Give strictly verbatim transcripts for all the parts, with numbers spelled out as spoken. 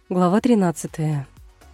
Глава тринадцатая.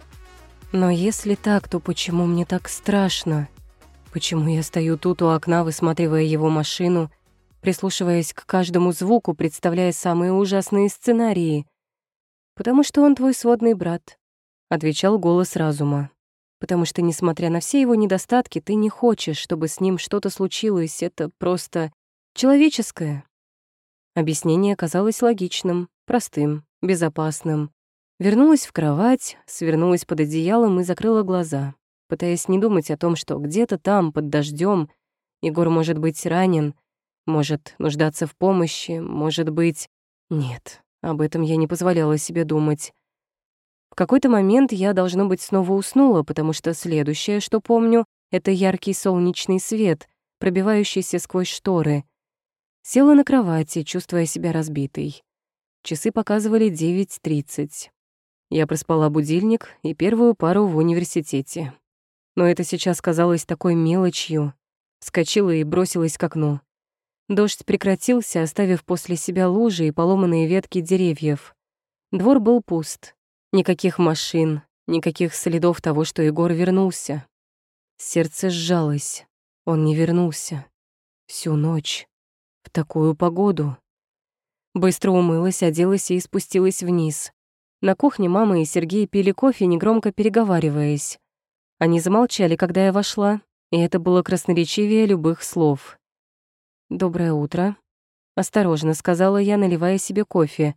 Но если так, то почему мне так страшно? Почему я стою тут у окна, высматривая его машину, прислушиваясь к каждому звуку, представляя самые ужасные сценарии? «Потому что он твой сводный брат», — отвечал голос разума. «Потому что, несмотря на все его недостатки, ты не хочешь, чтобы с ним что-то случилось. Это просто человеческое». Объяснение казалось логичным, простым, безопасным. Вернулась в кровать, свернулась под одеялом и закрыла глаза, пытаясь не думать о том, что где-то там, под дождем, Егор может быть ранен, может нуждаться в помощи, может быть... Нет, об этом я не позволяла себе думать. В какой-то момент я, должно быть, снова уснула, потому что следующее, что помню, это яркий солнечный свет, пробивающийся сквозь шторы. Села на кровати, чувствуя себя разбитой. Часы показывали девять тридцать. Я проспала будильник и первую пару в университете. Но это сейчас казалось такой мелочью. Вскочила и бросилась к окну. Дождь прекратился, оставив после себя лужи и поломанные ветки деревьев. Двор был пуст. Никаких машин, никаких следов того, что Егор вернулся. Сердце сжалось. Он не вернулся. Всю ночь. В такую погоду. Быстро умылась, оделась и спустилась вниз. На кухне мама и Сергей пили кофе, негромко переговариваясь. Они замолчали, когда я вошла, и это было красноречивее любых слов. «Доброе утро», — осторожно сказала я, наливая себе кофе.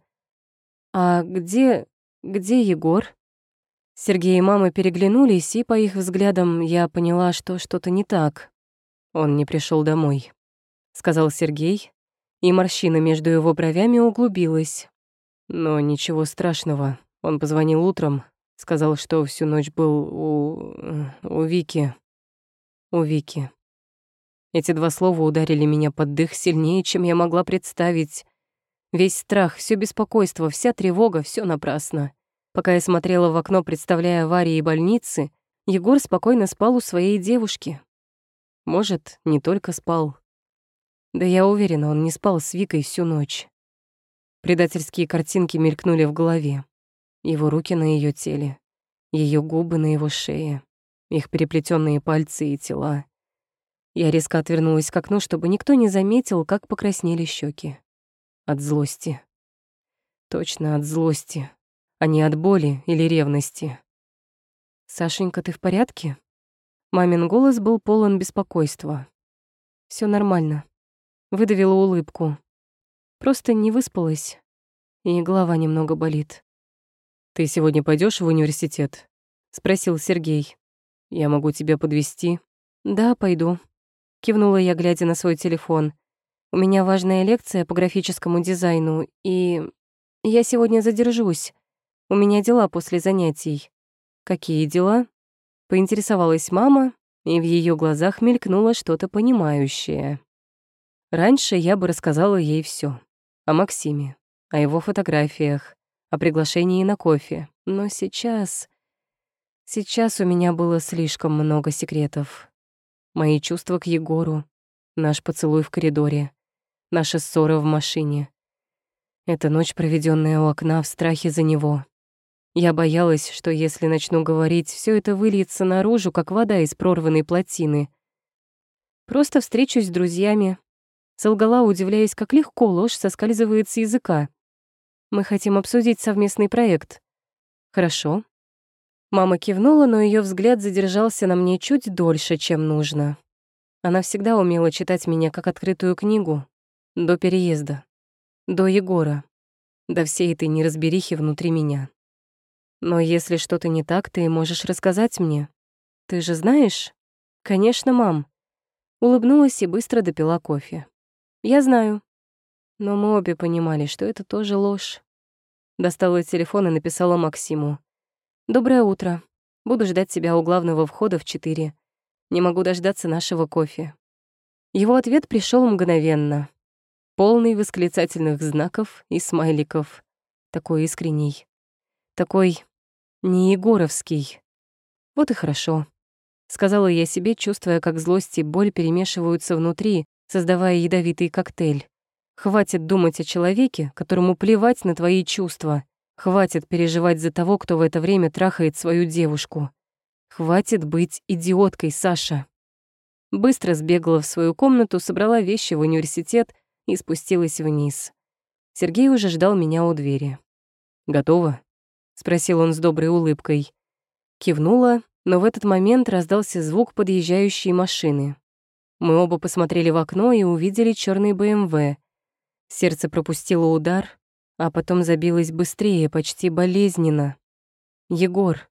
«А где... где Егор?» Сергей и мама переглянулись, и по их взглядам я поняла, что что-то не так. «Он не пришел домой», — сказал Сергей, и морщина между его бровями углубилась. Но ничего страшного. Он позвонил утром, сказал, что всю ночь был у... у Вики. У Вики. Эти два слова ударили меня под дых сильнее, чем я могла представить. Весь страх, все беспокойство, вся тревога — все напрасно. Пока я смотрела в окно, представляя аварии и больницы, Егор спокойно спал у своей девушки. Может, не только спал. Да я уверена, он не спал с Викой всю ночь. Предательские картинки мелькнули в голове. Его руки на ее теле, ее губы на его шее, их переплетенные пальцы и тела. Я резко отвернулась к окну, чтобы никто не заметил, как покраснели щеки. От злости. Точно от злости, а не от боли или ревности. «Сашенька, ты в порядке?» Мамин голос был полон беспокойства. Все нормально». Выдавила улыбку. Просто не выспалась, и голова немного болит. «Ты сегодня пойдешь в университет?» — спросил Сергей. «Я могу тебя подвезти?» «Да, пойду», — кивнула я, глядя на свой телефон. «У меня важная лекция по графическому дизайну, и я сегодня задержусь. У меня дела после занятий». «Какие дела?» — поинтересовалась мама, и в ее глазах мелькнуло что-то понимающее. Раньше я бы рассказала ей все. О Максиме, о его фотографиях, о приглашении на кофе. Но сейчас... Сейчас у меня было слишком много секретов. Мои чувства к Егору, наш поцелуй в коридоре, наша ссора в машине. Эта ночь, проведенная у окна в страхе за него. Я боялась, что если начну говорить, все это выльется наружу, как вода из прорванной плотины. Просто встречусь с друзьями. Солгала, удивляясь, как легко ложь соскальзывает с языка. «Мы хотим обсудить совместный проект». «Хорошо». Мама кивнула, но ее взгляд задержался на мне чуть дольше, чем нужно. Она всегда умела читать меня как открытую книгу. До переезда. До Егора. До всей этой неразберихи внутри меня. «Но если что-то не так, ты можешь рассказать мне. Ты же знаешь?» «Конечно, мам». Улыбнулась и быстро допила кофе. «Я знаю». Но мы обе понимали, что это тоже ложь. Достала телефон и написала Максиму. «Доброе утро. Буду ждать тебя у главного входа в четыре. Не могу дождаться нашего кофе». Его ответ пришел мгновенно. Полный восклицательных знаков и смайликов. Такой искренний. Такой не егоровский. Вот и хорошо. Сказала я себе, чувствуя, как злость и боль перемешиваются внутри, создавая ядовитый коктейль. Хватит думать о человеке, которому плевать на твои чувства, Хватит переживать за того, кто в это время трахает свою девушку. Хватит быть идиоткой, Саша. Быстро сбегала в свою комнату, собрала вещи в университет и спустилась вниз. Сергей уже ждал меня у двери. «Готово?» — спросил он с доброй улыбкой. Кивнула, но в этот момент раздался звук подъезжающей машины. Мы оба посмотрели в окно и увидели чёрный бэ эм вэ. Сердце пропустило удар, а потом забилось быстрее, почти болезненно. «Егор».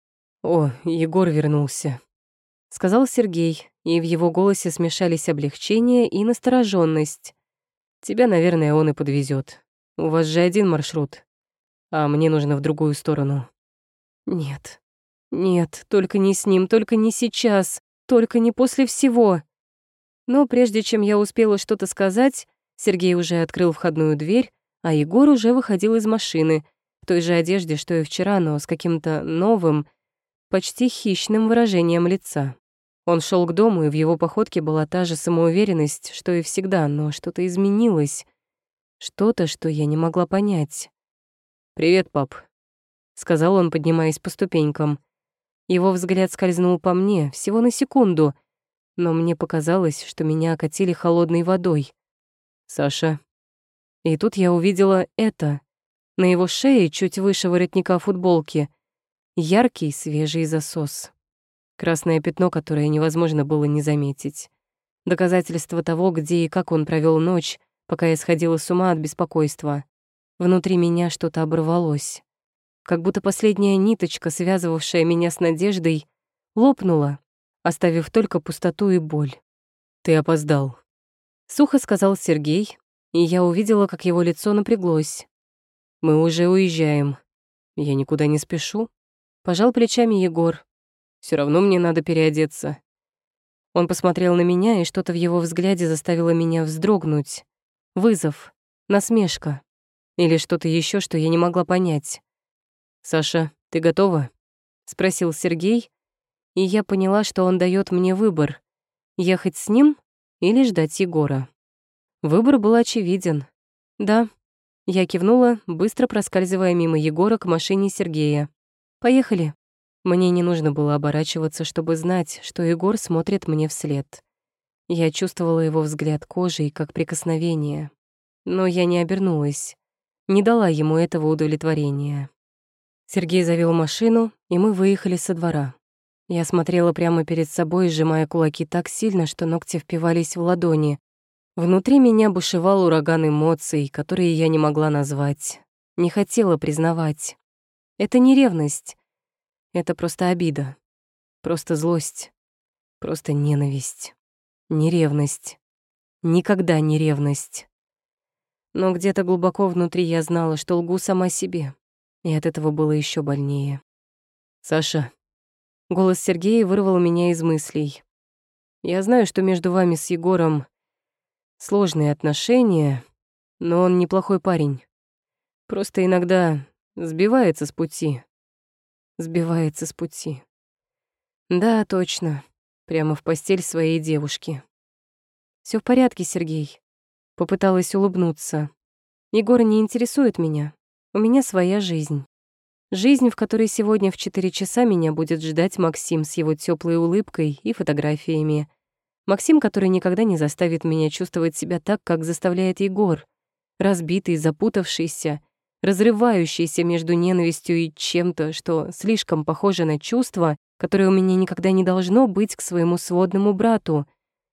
«О, Егор вернулся», — сказал Сергей, и в его голосе смешались облегчение и настороженность. «Тебя, наверное, он и подвезет. У вас же один маршрут, а мне нужно в другую сторону». «Нет, нет, только не с ним, только не сейчас, только не после всего». Но прежде чем я успела что-то сказать, Сергей уже открыл входную дверь, а Егор уже выходил из машины, в той же одежде, что и вчера, но с каким-то новым, почти хищным выражением лица. Он шел к дому, и в его походке была та же самоуверенность, что и всегда, но что-то изменилось. Что-то, что я не могла понять. «Привет, пап», — сказал он, поднимаясь по ступенькам. Его взгляд скользнул по мне всего на секунду, но мне показалось, что меня окатили холодной водой. «Саша». И тут я увидела это. На его шее, чуть выше воротника футболки, яркий свежий засос. Красное пятно, которое невозможно было не заметить. Доказательство того, где и как он провел ночь, пока я сходила с ума от беспокойства. Внутри меня что-то оборвалось. Как будто последняя ниточка, связывавшая меня с надеждой, лопнула, оставив только пустоту и боль. «Ты опоздал», — сухо сказал Сергей, и я увидела, как его лицо напряглось. «Мы уже уезжаем. Я никуда не спешу», — пожал плечами Егор. Все равно мне надо переодеться». Он посмотрел на меня, и что-то в его взгляде заставило меня вздрогнуть. Вызов, насмешка или что-то еще, что я не могла понять. «Саша, ты готова?» — спросил Сергей, и я поняла, что он дает мне выбор — ехать с ним или ждать Егора. Выбор был очевиден. «Да». Я кивнула, быстро проскальзывая мимо Егора к машине Сергея. «Поехали». Мне не нужно было оборачиваться, чтобы знать, что Егор смотрит мне вслед. Я чувствовала его взгляд кожей, как прикосновение. Но я не обернулась, не дала ему этого удовлетворения. Сергей завел машину, и мы выехали со двора. Я смотрела прямо перед собой, сжимая кулаки так сильно, что ногти впивались в ладони. Внутри меня бушевал ураган эмоций, которые я не могла назвать, не хотела признавать. Это не ревность. Это просто обида, просто злость, просто ненависть. Не ревность. Никогда не ревность. Но где-то глубоко внутри я знала, что лгу сама себе, и от этого было еще больнее. «Саша». Голос Сергея вырвал меня из мыслей. «Я знаю, что между вами с Егором сложные отношения, но он неплохой парень. Просто иногда сбивается с пути». Сбивается с пути. Да, точно. Прямо в постель своей девушки. Все в порядке, Сергей. Попыталась улыбнуться. Егор не интересует меня. У меня своя жизнь. Жизнь, в которой сегодня в четыре часа меня будет ждать Максим с его теплой улыбкой и фотографиями. Максим, который никогда не заставит меня чувствовать себя так, как заставляет Егор. Разбитый, запутавшийся, разрывающийся между ненавистью и чем-то, что слишком похоже на чувство, которое у меня никогда не должно быть к своему сводному брату.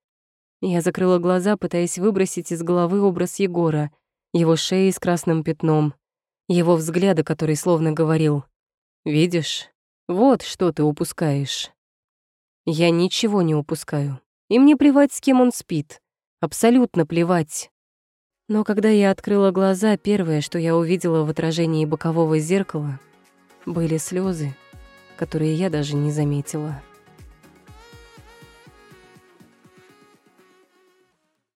Я закрыла глаза, пытаясь выбросить из головы образ Егора, его шеи с красным пятном, его взгляда, который словно говорил: «Видишь, вот что ты упускаешь». Я ничего не упускаю, и мне плевать, с кем он спит, абсолютно плевать. Но когда я открыла глаза, первое, что я увидела в отражении бокового зеркала, были слезы, которые я даже не заметила.